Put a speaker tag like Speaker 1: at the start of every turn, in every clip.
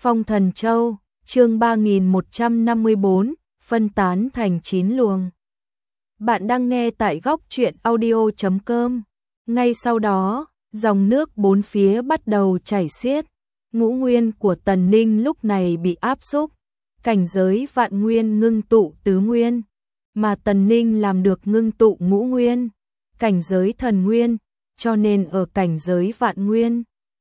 Speaker 1: Phong Thần Châu, chương 3154, phân tán thành 9 luồng. Bạn đang nghe tại góc truyện audio.com. Ngay sau đó, dòng nước bốn phía bắt đầu chảy xiết. Ngũ nguyên của Tần Ninh lúc này bị áp xúc, cảnh giới vạn nguyên ngưng tụ tứ nguyên, mà Tần Ninh làm được ngưng tụ ngũ nguyên, cảnh giới thần nguyên, cho nên ở cảnh giới vạn nguyên,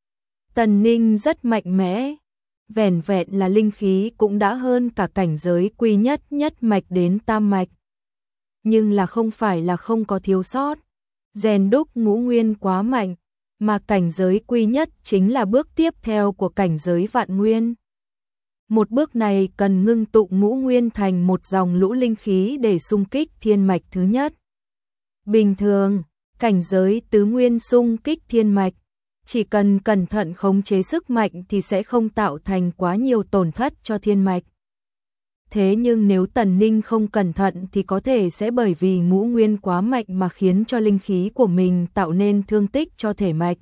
Speaker 1: Tần Ninh rất mạnh mẽ. Vẻn vẹn là linh khí cũng đã hơn cả cảnh giới quy nhất nhất mạch đến tam mạch. Nhưng là không phải là không có thiếu sót. Rèn đúc ngũ nguyên quá mạnh, mà cảnh giới quy nhất chính là bước tiếp theo của cảnh giới vạn nguyên. Một bước này cần ngưng tụ ngũ nguyên thành một dòng lũ linh khí để xung kích thiên mạch thứ nhất. Bình thường, cảnh giới tứ nguyên xung kích thiên mạch, chỉ cần cẩn thận khống chế sức mạnh thì sẽ không tạo thành quá nhiều tổn thất cho thiên mạch. Thế nhưng nếu Tần Ninh không cẩn thận thì có thể sẽ bởi vì ngũ nguyên quá mạnh mà khiến cho linh khí của mình tạo nên thương tích cho thể mạch.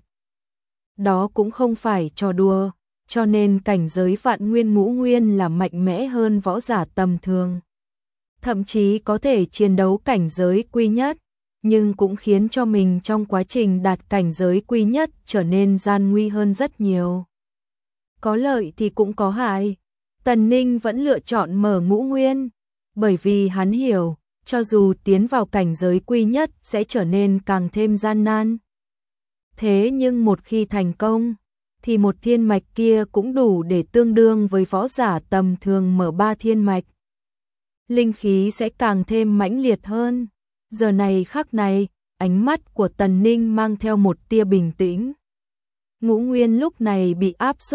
Speaker 1: Đó cũng không phải trò đùa, cho nên cảnh giới vạn nguyên ngũ nguyên là mạnh mẽ hơn võ giả tầm thường. Thậm chí có thể chiến đấu cảnh giới quy nhất, nhưng cũng khiến cho mình trong quá trình đạt cảnh giới quy nhất trở nên gian nguy hơn rất nhiều. Có lợi thì cũng có hại. Tần Ninh vẫn lựa chọn mở ngũ nguyên, bởi vì hắn hiểu, cho dù tiến vào cảnh giới quy nhất sẽ trở nên càng thêm gian nan. Thế nhưng một khi thành công, thì một thiên mạch kia cũng đủ để tương đương với võ giả tầm thường mở 3 thiên mạch. Linh khí sẽ càng thêm mãnh liệt hơn. Giờ này khắc này, ánh mắt của Tần Ninh mang theo một tia bình tĩnh. Ngũ nguyên lúc này bị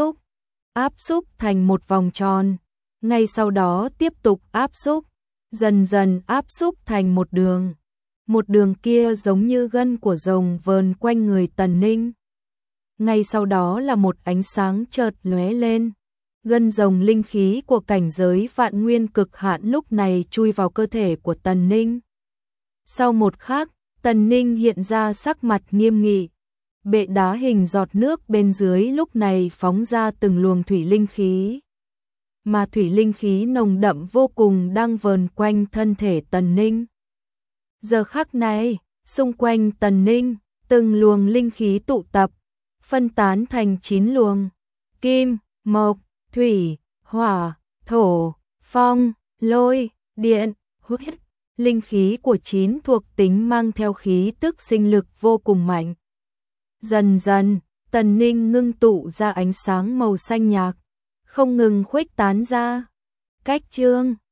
Speaker 1: áp xúc thành một vòng tròn, ngay sau đó tiếp tục áp xúc, dần dần áp xúc thành một đường. Một đường kia giống như gân của rồng vờn quanh người Tần Ninh. Ngay sau đó là một ánh sáng chợt lóe lên. Gân rồng linh khí của cảnh giới vạn nguyên cực hạn lúc này chui vào cơ thể của Tần Ninh. Sau một khắc, Tần Ninh hiện ra sắc mặt nghiêm nghị. Bệ đá hình giọt nước bên dưới lúc này phóng ra từng luồng thủy linh khí. Mà thủy linh khí nồng đậm vô cùng đang vờn quanh thân thể Tần Ninh. Giờ khắc này, xung quanh Tần Ninh, từng luồng linh khí tụ tập, phân tán thành 9 luồng. Kim, mộc, thủy, hỏa, thổ, phong, lôi, điện, huyết. Linh khí của 9 thuộc tính mang theo khí tức sinh lực vô cùng mạnh. Dần dần, Tần Ninh ngưng tụ ra ánh sáng màu xanh nhạt, không ngừng khuếch tán ra. Cách chương